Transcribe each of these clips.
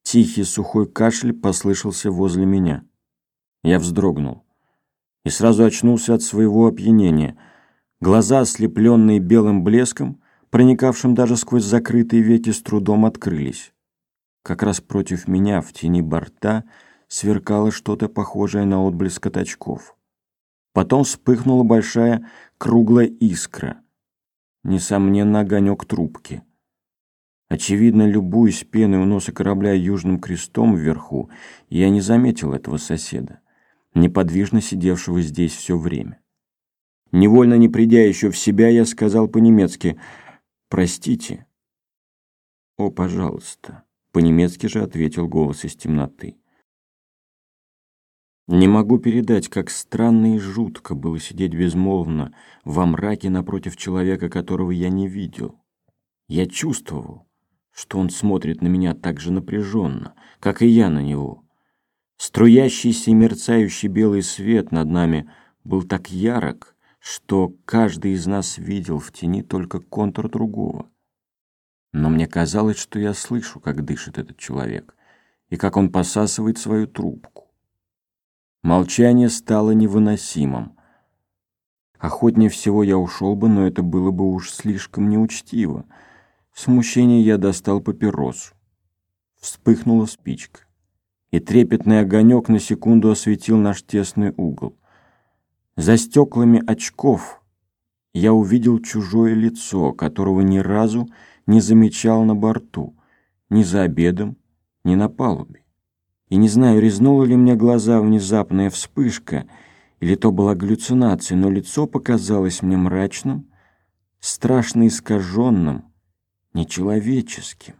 Тихий сухой кашель послышался возле меня. Я вздрогнул и сразу очнулся от своего опьянения. Глаза, ослепленные белым блеском, проникавшим даже сквозь закрытые веки, с трудом открылись. Как раз против меня, в тени борта, сверкало что-то похожее на отблеск от очков. Потом вспыхнула большая круглая искра. Несомненно, огонек трубки. Очевидно, любуясь пеной у носа корабля Южным Крестом вверху, я не заметил этого соседа, неподвижно сидевшего здесь все время. Невольно не придя еще в себя, я сказал по-немецки: «Простите». «О, пожалуйста», — по-немецки же ответил голос из темноты. Не могу передать, как странно и жутко было сидеть безмолвно во мраке напротив человека, которого я не видел. Я чувствовал, что он смотрит на меня так же напряженно, как и я на него. Струящийся и мерцающий белый свет над нами был так ярок, что каждый из нас видел в тени только контур другого. Но мне казалось, что я слышу, как дышит этот человек, и как он посасывает свою трубку. Молчание стало невыносимым. Охотнее всего я ушел бы, но это было бы уж слишком неучтиво. В смущении я достал папиросу. Вспыхнула спичка, и трепетный огонек на секунду осветил наш тесный угол. За стеклами очков я увидел чужое лицо, которого ни разу не замечал на борту, ни за обедом, ни на палубе. И не знаю, резнула ли мне глаза внезапная вспышка, или то была галлюцинация, но лицо показалось мне мрачным, страшно искаженным, нечеловеческим.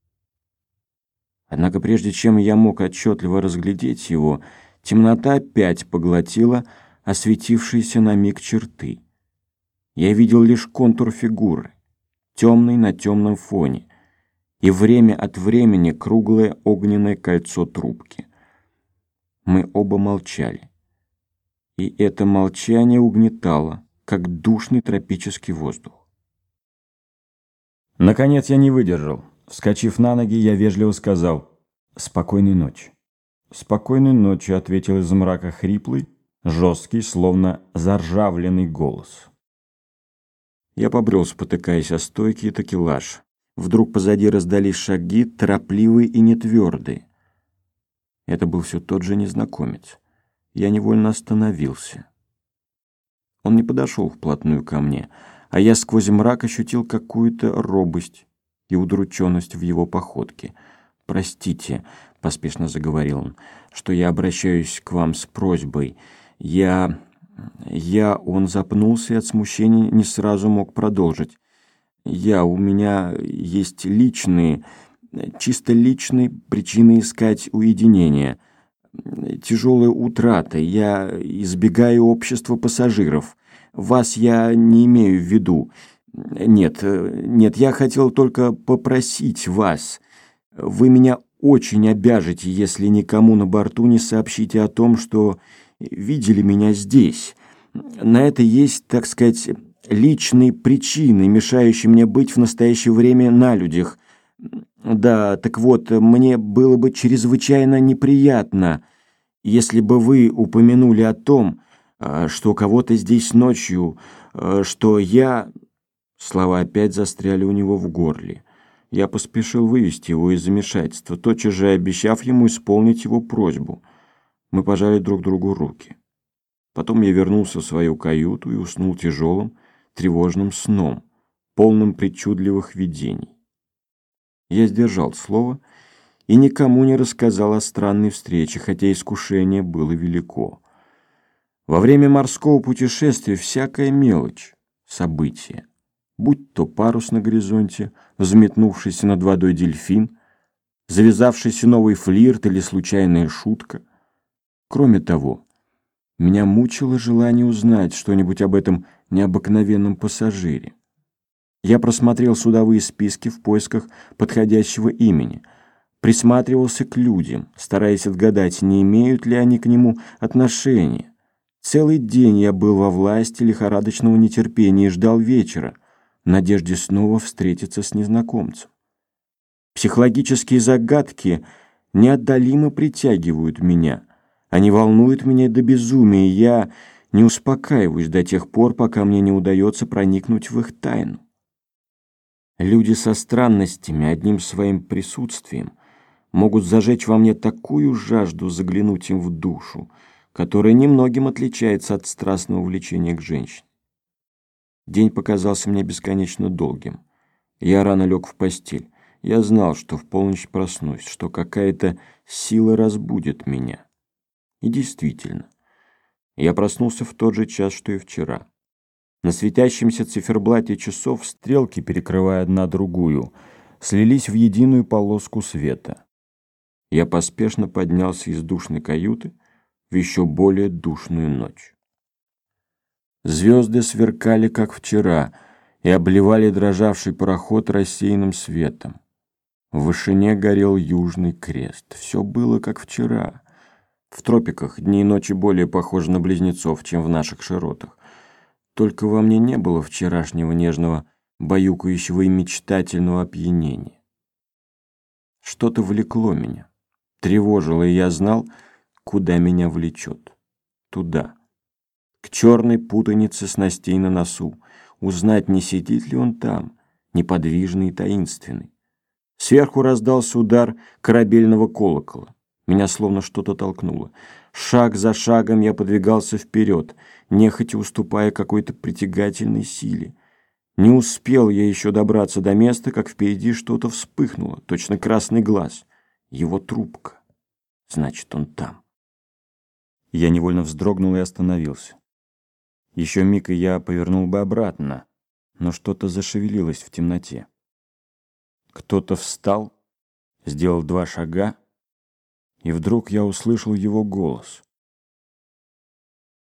Однако прежде чем я мог отчетливо разглядеть его, темнота опять поглотила осветившиеся на миг черты. Я видел лишь контур фигуры, темный на темном фоне, и время от времени круглое огненное кольцо трубки. Мы оба молчали, и это молчание угнетало, как душный тропический воздух. Наконец я не выдержал. Вскочив на ноги, я вежливо сказал: «Спокойной ночи». «Спокойной ночи», — ответил из мрака хриплый, жесткий, словно заржавленный голос. Я побрел, спотыкаясь о стойки и такелаж. Вдруг позади раздались шаги, торопливые и нетвердые. Это был все тот же незнакомец. Я невольно остановился. Он не подошел вплотную ко мне, а я сквозь мрак ощутил какую-то робость и удрученность в его походке. «Простите», — поспешно заговорил он, — «что я обращаюсь к вам с просьбой. Он запнулся и от смущения не сразу мог продолжить. У меня есть чисто личные причины искать уединения. Тяжелая утрата, я избегаю общества пассажиров. Вас я не имею в виду. Нет, я хотел только попросить вас. Вы меня очень обяжете, если никому на борту не сообщите о том, что видели меня здесь. На это есть, так сказать, личные причины, мешающие мне быть в настоящее время на людях. Да, так вот, мне было бы чрезвычайно неприятно, если бы вы упомянули о том, что кого-то здесь ночью, что я...» Слова опять застряли у него в горле. Я поспешил вывести его из замешательства, тотчас же обещав ему исполнить его просьбу. Мы пожали друг другу руки. Потом я вернулся в свою каюту и уснул тяжелым, тревожным сном, полным причудливых видений. Я сдержал слово и никому не рассказал о странной встрече, хотя искушение было велико. Во время морского путешествия всякая мелочь, событие, будь то парус на горизонте, взметнувшийся над водой дельфин, завязавшийся новый флирт или случайная шутка. Кроме того, меня мучило желание узнать что-нибудь об этом необыкновенном пассажире. Я просмотрел судовые списки в поисках подходящего имени, присматривался к людям, стараясь отгадать, не имеют ли они к нему отношения. Целый день я был во власти лихорадочного нетерпения и ждал вечера, в надежде снова встретиться с незнакомцем. Психологические загадки неотдалимо притягивают меня. Они волнуют меня до безумия, и я не успокаиваюсь до тех пор, пока мне не удается проникнуть в их тайну. Люди со странностями, одним своим присутствием, могут зажечь во мне такую жажду заглянуть им в душу, которая немногим отличается от страстного влечения к женщине. День показался мне бесконечно долгим. Я рано лег в постель. Я знал, что в полночь проснусь, что какая-то сила разбудит меня. И действительно, я проснулся в тот же час, что и вчера. На светящемся циферблате часов стрелки, перекрывая одна другую, слились в единую полоску света. Я поспешно поднялся из душной каюты в еще более душную ночь. Звезды сверкали, как вчера, и обливали дрожавший пароход рассеянным светом. В вышине горел Южный Крест. Все было, как вчера. В тропиках дни и ночи более похожи на близнецов, чем в наших широтах. Только во мне не было вчерашнего нежного, баюкающего и мечтательного опьянения. Что-то влекло меня, тревожило, и я знал, куда меня влечет. Туда, к черной путанице снастей на носу, узнать, не сидит ли он там, неподвижный и таинственный. Сверху раздался удар корабельного колокола. Меня словно что-то толкнуло. Шаг за шагом я подвигался вперед, нехотя уступая какой-то притягательной силе. Не успел я еще добраться до места, как впереди что-то вспыхнуло, точно красный глаз. Его трубка. Значит, он там. Я невольно вздрогнул и остановился. Еще миг, и я повернул бы обратно, но что-то зашевелилось в темноте. Кто-то встал, сделал 2 шага, и вдруг я услышал его голос.